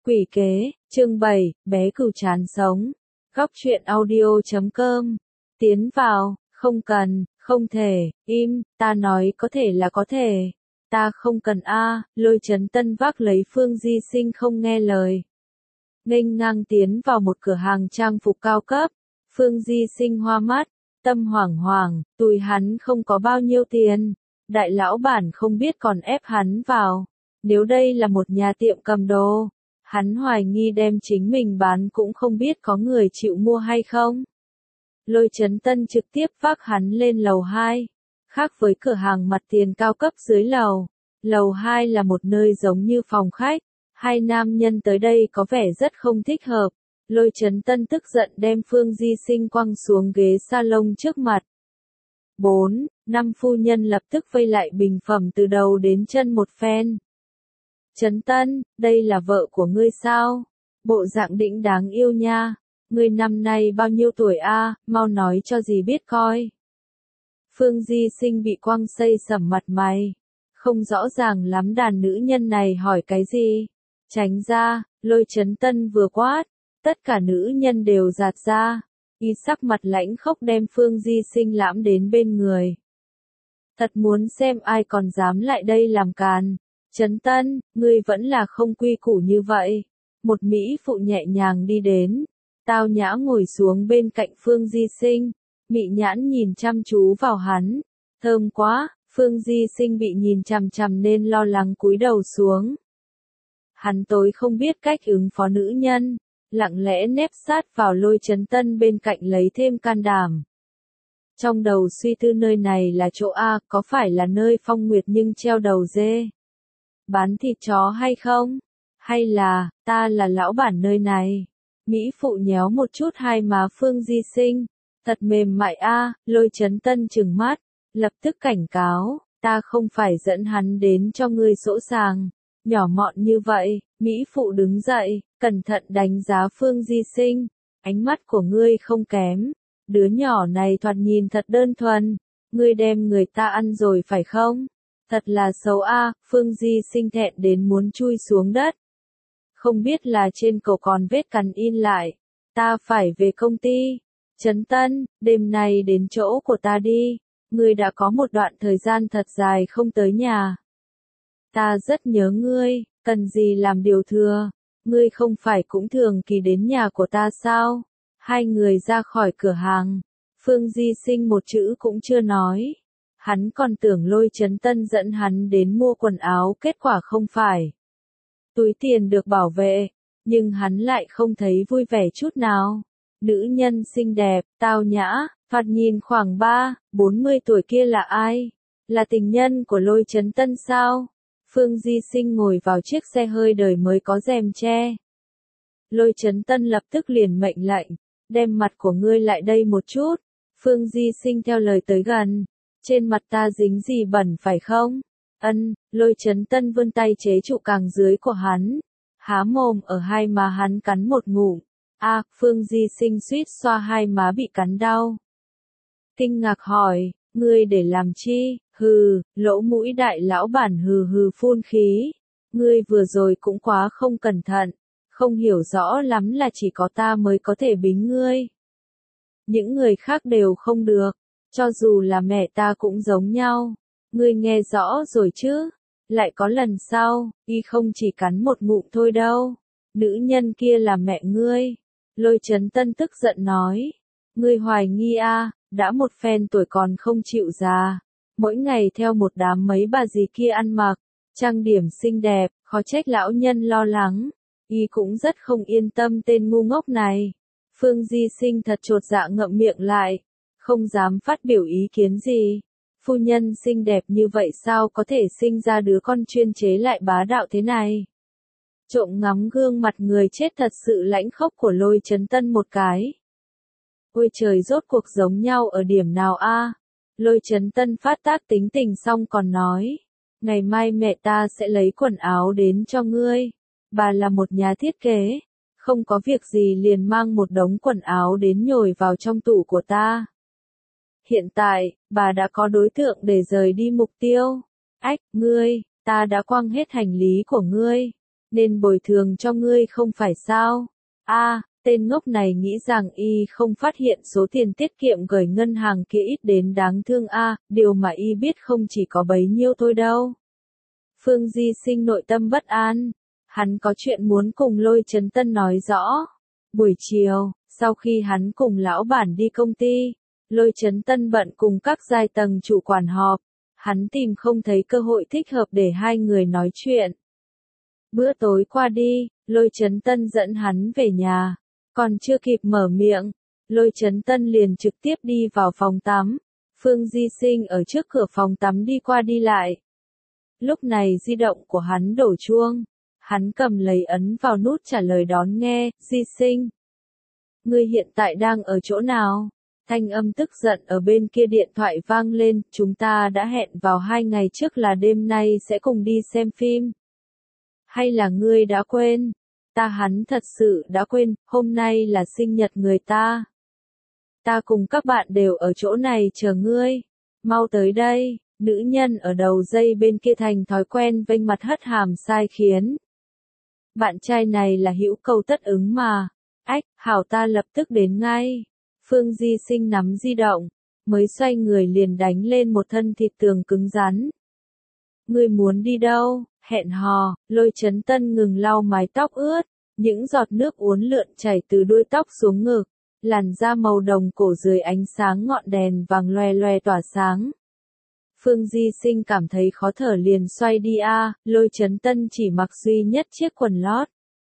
Quỷ kế, chương 7, bé cừu chán sống. Góc truyện audio.com. Tiến vào, không cần, không thể, im, ta nói có thể là có thể. Ta không cần a. Lôi Chấn Tân vác lấy Phương Di Sinh không nghe lời. Nghênh ngang tiến vào một cửa hàng trang phục cao cấp. Phương Di Sinh hoa mắt, tâm hoảng hoảng, tùi hắn không có bao nhiêu tiền. Đại lão bản không biết còn ép hắn vào. Nếu đây là một nhà tiệm cầm đồ, hắn hoài nghi đem chính mình bán cũng không biết có người chịu mua hay không. Lôi Chấn Tân trực tiếp vác hắn lên lầu 2. Khác với cửa hàng mặt tiền cao cấp dưới lầu, lầu 2 là một nơi giống như phòng khách. Hai nam nhân tới đây có vẻ rất không thích hợp. Lôi Chấn Tân tức giận đem Phương Di Sinh quăng xuống ghế salon trước mặt. 4, 5 phu nhân lập tức vây lại bình phẩm từ đầu đến chân một phen. Chấn Tân, đây là vợ của ngươi sao? Bộ dạng đĩnh đáng yêu nha. Ngươi năm nay bao nhiêu tuổi a? Mau nói cho dì biết coi. Phương Di Sinh bị quăng xây sẩm mặt mày. Không rõ ràng lắm đàn nữ nhân này hỏi cái gì. Tránh ra, Lôi Chấn Tân vừa quát. Tất cả nữ nhân đều giạt ra. Y sắc mặt lãnh khốc đem Phương Di Sinh lãm đến bên người. Thật muốn xem ai còn dám lại đây làm càn. Chấn Tân, ngươi vẫn là không quy củ như vậy. Một mỹ phụ nhẹ nhàng đi đến. Tao nhã ngồi xuống bên cạnh Phương Di Sinh. Mị nhãn nhìn chăm chú vào hắn. Thơm quá, Phương Di Sinh bị nhìn chằm chằm nên lo lắng cúi đầu xuống. Hắn tối không biết cách ứng phó nữ nhân. Lặng lẽ nép sát vào Lôi Chấn Tân bên cạnh lấy thêm can đảm. Trong đầu suy tư nơi này là chỗ A, có phải là nơi Phong Nguyệt nhưng treo đầu dê? Bán thịt chó hay không? Hay là, ta là lão bản nơi này? Mỹ phụ nhéo một chút hai má Phương Di Sinh. Thật mềm mại a. Lôi Chấn Tân trừng mắt. Lập tức cảnh cáo, ta không phải dẫn hắn đến cho ngươi sỗ sàng. Nhỏ mọn như vậy, Mỹ phụ đứng dậy, cẩn thận đánh giá Phương Di Sinh. Ánh mắt của ngươi không kém. Đứa nhỏ này thoạt nhìn thật đơn thuần. Ngươi đem người ta ăn rồi phải không? Thật là xấu a. Phương Di Sinh thẹn đến muốn chui xuống đất. Không biết là trên cổ còn vết cắn in lại. Ta phải về công ty. Chấn Tân, đêm nay đến chỗ của ta đi. Ngươi đã có một đoạn thời gian thật dài không tới nhà. Ta rất nhớ ngươi, cần gì làm điều thừa. Ngươi không phải cũng thường kỳ đến nhà của ta sao? Hai người ra khỏi cửa hàng. Phương Di Sinh một chữ cũng chưa nói. Hắn còn tưởng Lôi Chấn Tân dẫn hắn đến mua quần áo, kết quả không phải. Túi tiền được bảo vệ, nhưng hắn lại không thấy vui vẻ chút nào. Nữ nhân xinh đẹp, tao nhã, thoạt nhìn khoảng 40 tuổi kia là ai? Là tình nhân của Lôi Chấn Tân sao? Phương Di Sinh ngồi vào chiếc xe hơi đời mới có rèm che. Lôi Chấn Tân lập tức liền mệnh lệnh, đem mặt của ngươi lại đây một chút. Phương Di Sinh theo lời tới gần. Trên mặt ta dính gì bẩn phải không? Lôi Chấn Tân vươn tay chế trụ càng dưới của hắn. Há mồm ở hai má hắn cắn một ngụm. Phương Di Sinh suýt xoa hai má bị cắn đau. Kinh ngạc hỏi, ngươi để làm chi? Hừ, lỗ mũi đại lão bản hừ hừ phun khí. Ngươi vừa rồi cũng quá không cẩn thận. Không hiểu rõ lắm là chỉ có ta mới có thể bính ngươi. Những người khác đều không được. Cho dù là mẹ ta cũng giống nhau. Ngươi nghe rõ rồi chứ? Lại có lần sau, y không chỉ cắn một ngụm thôi đâu. Nữ nhân kia là mẹ ngươi. Lôi Chấn Tân tức giận nói. Ngươi hoài nghi đã một phen tuổi còn không chịu già. Mỗi ngày theo một đám mấy bà dì kia ăn mặc, trang điểm xinh đẹp, khó trách lão nhân lo lắng. Y cũng rất không yên tâm tên ngu ngốc này. Phương Di Sinh thật chột dạ ngậm miệng lại. Không dám phát biểu ý kiến gì. Phu nhân xinh đẹp như vậy sao có thể sinh ra đứa con chuyên chế lại bá đạo thế này? Trộm ngắm gương mặt người chết thật sự lãnh khốc của Lôi Chấn Tân một cái. Ôi trời, rốt cuộc giống nhau ở điểm nào a? Lôi Chấn Tân phát tác tính tình xong còn nói. Ngày mai mẹ ta sẽ lấy quần áo đến cho ngươi. Bà là một nhà thiết kế. Không có việc gì liền mang một đống quần áo đến nhồi vào trong tủ của ta. Hiện tại, bà đã có đối tượng để rời đi mục tiêu. Ngươi, ta đã quăng hết hành lý của ngươi. nên bồi thường cho ngươi không phải sao? Tên ngốc này nghĩ rằng y không phát hiện số tiền tiết kiệm gửi ngân hàng kia ít đến đáng thương điều mà y biết không chỉ có bấy nhiêu thôi đâu. Phương Di Sinh nội tâm bất an, hắn có chuyện muốn cùng Lôi Chấn Tân nói rõ. Buổi chiều, sau khi hắn cùng lão bản đi công ty, Lôi Chấn Tân bận cùng các giai tầng chủ quản họp, hắn tìm không thấy cơ hội thích hợp để hai người nói chuyện. Bữa tối qua đi, Lôi Chấn Tân dẫn hắn về nhà, còn chưa kịp mở miệng, Lôi Chấn Tân liền trực tiếp đi vào phòng tắm. Phương Di Sinh ở trước cửa phòng tắm đi qua đi lại. Lúc này di động của hắn đổ chuông, hắn cầm lấy ấn vào nút trả lời đón nghe. Di Sinh, ngươi hiện tại đang ở chỗ nào? Thanh âm tức giận ở bên kia điện thoại vang lên, chúng ta đã hẹn vào 2 ngày trước là đêm nay sẽ cùng đi xem phim. Hay là ngươi đã quên? Hắn thật sự đã quên, hôm nay là sinh nhật người ta. Ta cùng các bạn đều ở chỗ này chờ ngươi. Mau tới đây, nữ nhân ở đầu dây bên kia thành thói quen vênh mặt hất hàm sai khiến. Bạn trai này là hữu cầu tất ứng mà. Hảo, ta lập tức đến ngay. Phương Di Sinh nắm di động, mới xoay người liền đánh lên một thân thịt tường cứng rắn. Ngươi muốn đi đâu? Hẹn hò. Lôi Chấn Tân ngừng lau mái tóc ướt, những giọt nước uốn lượn chảy từ đuôi tóc xuống ngực, làn da màu đồng cổ dưới ánh sáng ngọn đèn vàng loè loè tỏa sáng. Phương Di Sinh cảm thấy khó thở liền xoay đi. Lôi Chấn Tân chỉ mặc duy nhất chiếc quần lót.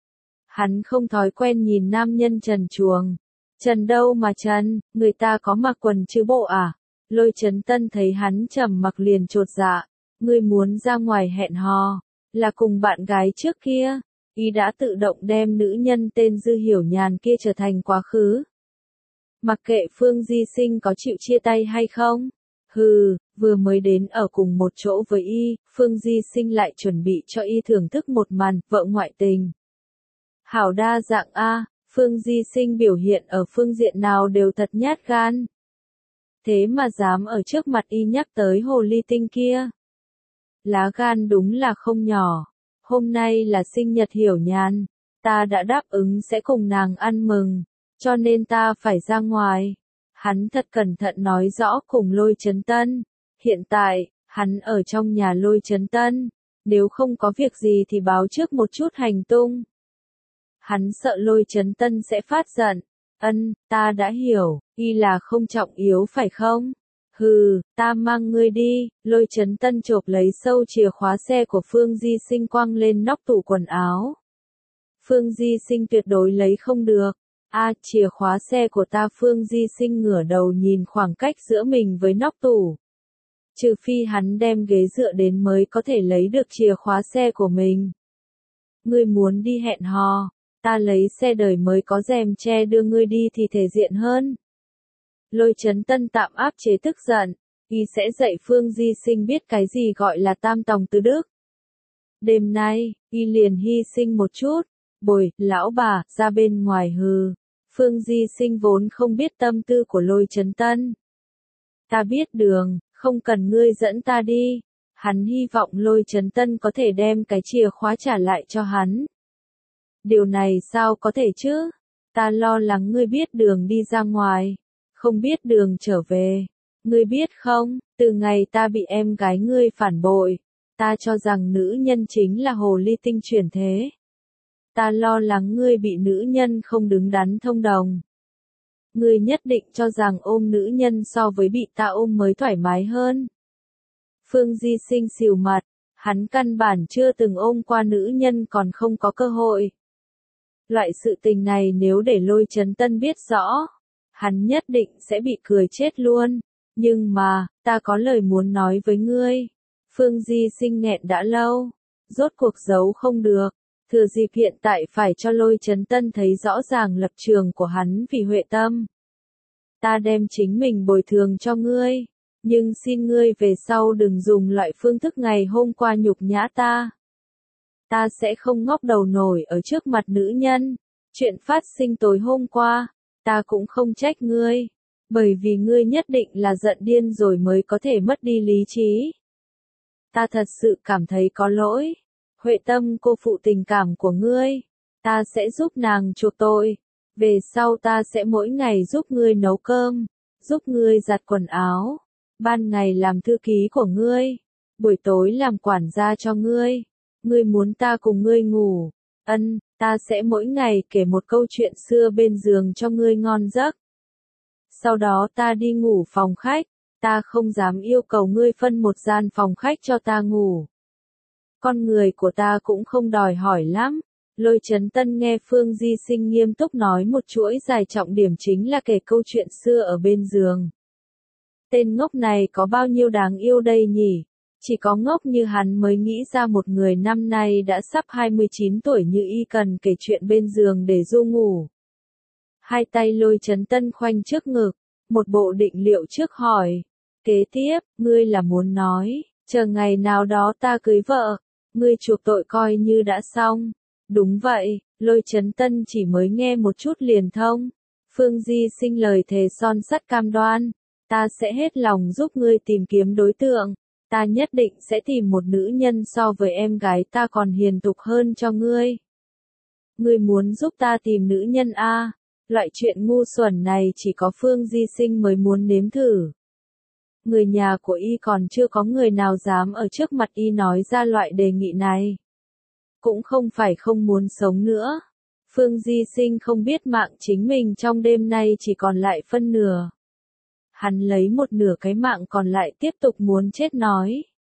Hắn không thói quen nhìn nam nhân trần truồng. Trần đâu mà trần, người ta có mặc quần chứ bộ à? Lôi Chấn Tân thấy hắn trầm mặc liền chột dạ. Ngươi muốn ra ngoài hẹn hò, là cùng bạn gái trước kia. Y đã tự động đem nữ nhân tên Dư Hiểu Nhàn kia trở thành quá khứ. Mặc kệ Phương Di Sinh có chịu chia tay hay không. Vừa mới đến ở cùng một chỗ với y, Phương Di Sinh lại chuẩn bị cho y thưởng thức một màn vợ ngoại tình. Hảo đa dạng Phương Di Sinh biểu hiện ở phương diện nào đều thật nhát gan. Thế mà dám ở trước mặt y nhắc tới hồ ly tinh kia. Lá gan đúng là không nhỏ. Hôm nay là sinh nhật Hiểu Nhàn, ta đã đáp ứng sẽ cùng nàng ăn mừng, cho nên ta phải ra ngoài. Hắn thật cẩn thận nói rõ cùng Lôi Chấn Tân. Hiện tại, hắn ở trong nhà Lôi Chấn Tân, nếu không có việc gì thì báo trước một chút hành tung. Hắn sợ Lôi Chấn Tân sẽ phát giận. Ta đã hiểu, y là không trọng yếu phải không? Ta mang ngươi đi. Lôi Chấn Tân chộp lấy sâu chìa khóa xe của Phương Di Sinh quăng lên nóc tủ quần áo. Phương Di Sinh tuyệt đối lấy không được. Chìa khóa xe của ta. Phương Di Sinh ngửa đầu nhìn khoảng cách giữa mình với nóc tủ. Trừ phi hắn đem ghế dựa đến mới có thể lấy được chìa khóa xe của mình. Ngươi muốn đi hẹn hò, ta lấy xe đời mới có rèm che đưa ngươi đi thì thể diện hơn. Lôi Chấn Tân tạm áp chế tức giận, y sẽ dạy Phương Di Sinh biết cái gì gọi là tam tòng tứ đức. Đêm nay, y liền hy sinh một chút, lão bà, ra bên ngoài Phương Di Sinh vốn không biết tâm tư của Lôi Chấn Tân. Ta biết đường, không cần ngươi dẫn ta đi. Hắn hy vọng Lôi Chấn Tân có thể đem cái chìa khóa trả lại cho hắn. Điều này sao có thể chứ? Ta lo lắng ngươi biết đường đi ra ngoài, không biết đường trở về. Ngươi biết không, từ ngày ta bị em gái ngươi phản bội, ta cho rằng nữ nhân chính là hồ ly tinh chuyển thế. Ta lo lắng ngươi bị nữ nhân không đứng đắn thông đồng. Ngươi nhất định cho rằng ôm nữ nhân so với bị ta ôm mới thoải mái hơn. Phương Di Sinh xìu mặt, hắn căn bản chưa từng ôm qua nữ nhân còn không có cơ hội. Loại sự tình này nếu để Lôi Chấn Tân biết rõ, hắn nhất định sẽ bị cười chết luôn. Nhưng mà, ta có lời muốn nói với ngươi. Phương Di Sinh nghẹn đã lâu, rốt cuộc giấu không được. Thừa dịp hiện tại phải cho Lôi Chấn Tân thấy rõ ràng lập trường của hắn vì Huệ Tâm. Ta đem chính mình bồi thường cho ngươi, nhưng xin ngươi về sau đừng dùng loại phương thức ngày hôm qua nhục nhã ta. Ta sẽ không ngóc đầu nổi ở trước mặt nữ nhân. Chuyện phát sinh tối hôm qua, ta cũng không trách ngươi, bởi vì ngươi nhất định là giận điên rồi mới có thể mất đi lý trí. Ta thật sự cảm thấy có lỗi. Huệ Tâm cô phụ tình cảm của ngươi. Ta sẽ giúp nàng chuộc tội. Về sau ta sẽ mỗi ngày giúp ngươi nấu cơm, giúp ngươi giặt quần áo. Ban ngày làm thư ký của ngươi, buổi tối làm quản gia cho ngươi. Ngươi muốn ta cùng ngươi ngủ? Ân, ta sẽ mỗi ngày kể một câu chuyện xưa bên giường cho ngươi ngon giấc. Sau đó ta đi ngủ phòng khách, ta không dám yêu cầu ngươi phân một gian phòng khách cho ta ngủ. Con người của ta cũng không đòi hỏi lắm. Lôi Chấn Tân nghe Phương Di Sinh nghiêm túc nói một chuỗi dài trọng điểm chính là kể câu chuyện xưa ở bên giường. Tên ngốc này có bao nhiêu đáng yêu đây nhỉ? Chỉ có ngốc như hắn mới nghĩ ra một người năm nay đã sắp 29 tuổi như y cần kể chuyện bên giường để du ngủ. Hai tay Lôi Chấn Tân khoanh trước ngực, một bộ định liệu trước hỏi. Kế tiếp, ngươi là muốn nói, chờ ngày nào đó ta cưới vợ, ngươi chuộc tội coi như đã xong. Đúng vậy, Lôi Chấn Tân chỉ mới nghe một chút liền thông. Phương Di Sinh lời thề son sắt cam đoan, ta sẽ hết lòng giúp ngươi tìm kiếm đối tượng, ta nhất định sẽ tìm một nữ nhân so với em gái ta còn hiền tục hơn cho ngươi. Ngươi muốn giúp ta tìm nữ nhân a? Loại chuyện ngu xuẩn này chỉ có Phương Di Sinh mới muốn nếm thử. Người nhà của y còn chưa có người nào dám ở trước mặt y nói ra loại đề nghị này. Cũng không phải không muốn sống nữa. Phương Di Sinh không biết mạng chính mình trong đêm nay chỉ còn lại phân nửa. Hắn lấy một nửa cái mạng còn lại tiếp tục muốn chết nói.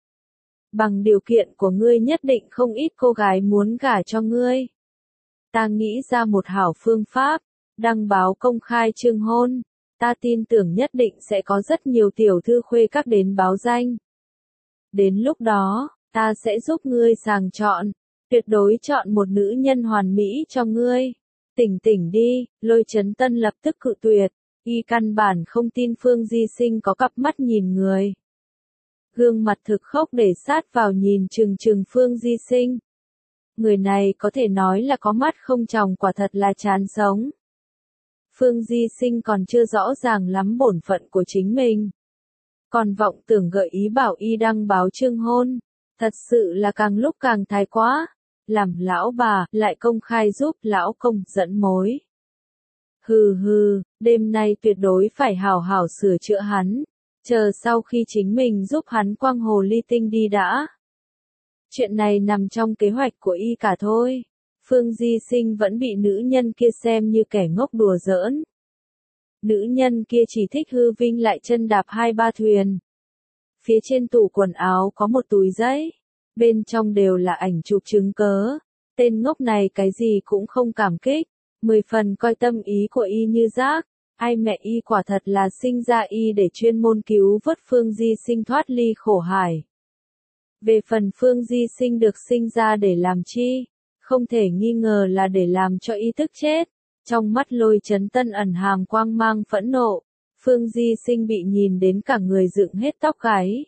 Bằng điều kiện của ngươi nhất định không ít cô gái muốn gả cho ngươi. Ta nghĩ ra một hảo phương pháp, đăng báo công khai trương hôn. Ta tin tưởng nhất định sẽ có rất nhiều tiểu thư khuê các đến báo danh. Đến lúc đó, ta sẽ giúp ngươi sàng chọn, tuyệt đối chọn một nữ nhân hoàn mỹ cho ngươi. Tỉnh tỉnh đi, Lôi Chấn Tân lập tức cự tuyệt, y căn bản không tin Phương Di Sinh có cặp mắt nhìn người. Gương mặt thực khốc để sát vào nhìn chừng chừng Phương Di Sinh. Người này có thể nói là có mắt không tròng, quả thật là chán sống. Phương Di Sinh còn chưa rõ ràng lắm bổn phận của chính mình. Còn vọng tưởng gợi ý bảo y đăng báo trương hôn. Thật sự là càng lúc càng thái quá. Làm lão bà, lại công khai giúp lão công dẫn mối. Hừ hừ, đêm nay tuyệt đối phải hảo hảo sửa chữa hắn. Chờ sau khi chính mình giúp hắn quăng hồ ly tinh đi đã. Chuyện này nằm trong kế hoạch của y cả thôi. Phương Di Sinh vẫn bị nữ nhân kia xem như kẻ ngốc đùa giỡn. Nữ nhân kia chỉ thích hư vinh lại chân đạp hai ba thuyền. Phía trên tủ quần áo có một túi giấy. Bên trong đều là ảnh chụp chứng cớ. Tên ngốc này cái gì cũng không cảm kích. 10 phần coi tâm ý của y như rác. Ai mẹ y quả thật là sinh ra y để chuyên môn cứu vớt Phương Di Sinh thoát ly khổ hải. Về phần Phương Di Sinh được sinh ra để làm chi? Không thể nghi ngờ là để làm cho y tức chết. Trong mắt Lôi Chấn Tân ẩn hàm quang mang phẫn nộ. Phương Di Sinh bị nhìn đến cả người dựng hết tóc gáy.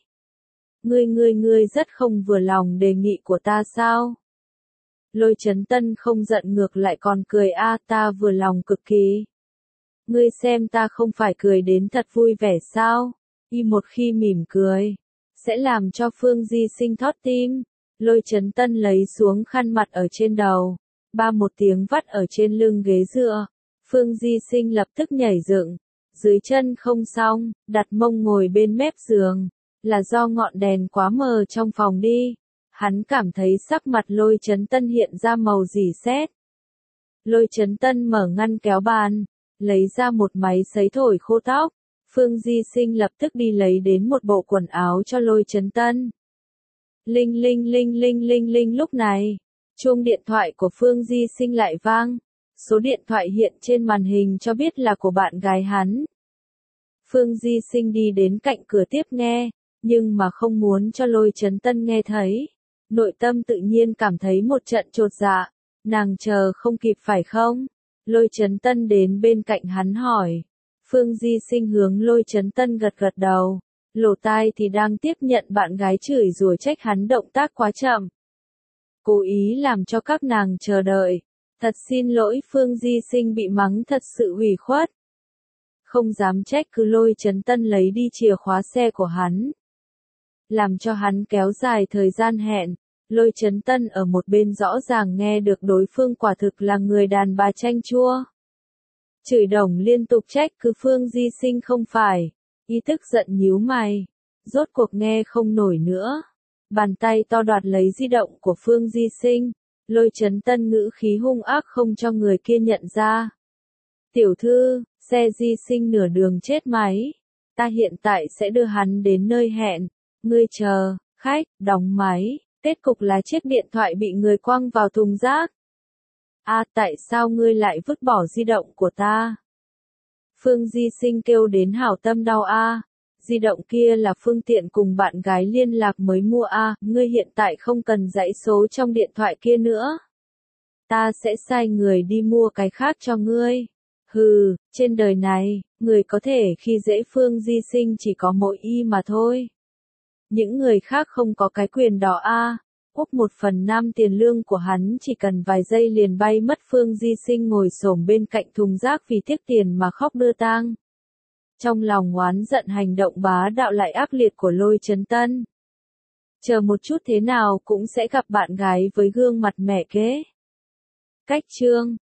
Ngươi rất không vừa lòng đề nghị của ta sao? Lôi Chấn Tân không giận ngược lại còn cười ta vừa lòng cực kỳ. Ngươi xem ta không phải cười đến thật vui vẻ sao? Y một khi mỉm cười, sẽ làm cho Phương Di Sinh thót tim. Lôi Chấn Tân lấy xuống khăn mặt ở trên đầu, ba một tiếng vắt ở trên lưng ghế dựa. Phương Di Sinh lập tức nhảy dựng, dưới chân không xong, đặt mông ngồi bên mép giường. Là do ngọn đèn quá mờ trong phòng đi. Hắn cảm thấy sắc mặt Lôi Chấn Tân hiện ra màu rỉ sét. Lôi Chấn Tân mở ngăn kéo bàn, lấy ra một máy sấy thổi khô tóc. Phương Di Sinh lập tức đi lấy đến một bộ quần áo cho Lôi Chấn Tân. Linh linh linh linh linh linh, lúc này, chuông điện thoại của Phương Di Sinh lại vang. Số điện thoại hiện trên màn hình cho biết là của bạn gái hắn. Phương Di Sinh đi đến cạnh cửa tiếp nghe, nhưng mà không muốn cho Lôi Chấn Tân nghe thấy. Nội tâm tự nhiên cảm thấy một trận chột dạ. Nàng chờ không kịp phải không? Lôi Chấn Tân đến bên cạnh hắn hỏi. Phương Di Sinh hướng Lôi Chấn Tân gật gật đầu. Lỗ tai thì đang tiếp nhận bạn gái chửi rủa trách hắn động tác quá chậm. Cố ý làm cho các nàng chờ đợi. Thật xin lỗi, Phương Di Sinh bị mắng thật sự ủy khuất. Không dám trách cứ Lôi Chấn Tân lấy đi chìa khóa xe của hắn. Làm cho hắn kéo dài thời gian hẹn. Lôi Chấn Tân ở một bên rõ ràng nghe được đối phương quả thực là người đàn bà chanh chua. Chửi đồng liên tục trách cứ Phương Di Sinh không phải. Y tức giận nhíu mày. Rốt cuộc nghe không nổi nữa. Bàn tay to đoạt lấy di động của Phương Di Sinh. Lôi Chấn Tân ngữ khí hung ác không cho người kia nhận ra. Tiểu thư, xe Di Sinh nửa đường chết máy. Ta hiện tại sẽ đưa hắn đến nơi hẹn. Ngươi chờ, khách, đóng máy. Kết cục là chiếc điện thoại bị người quăng vào thùng rác. Tại sao ngươi lại vứt bỏ di động của ta? Phương Di Sinh kêu đến hảo tâm đau di động kia là phương tiện cùng bạn gái liên lạc mới mua ngươi hiện tại không cần dãy số trong điện thoại kia nữa. Ta sẽ sai người đi mua cái khác cho ngươi. Hừ, trên đời này, người có thể khi dễ Phương Di Sinh chỉ có mỗi y mà thôi. Những người khác không có cái quyền đó Úp 1/5 tiền lương của hắn chỉ cần vài giây liền bay mất. Phương Di Sinh ngồi xổm bên cạnh thùng rác vì tiếc tiền mà khóc đưa tang. Trong lòng oán giận hành động bá đạo lại ác liệt của Lôi Chấn Tân. Chờ một chút thế nào cũng sẽ gặp bạn gái với gương mặt mẹ kế. Cách chương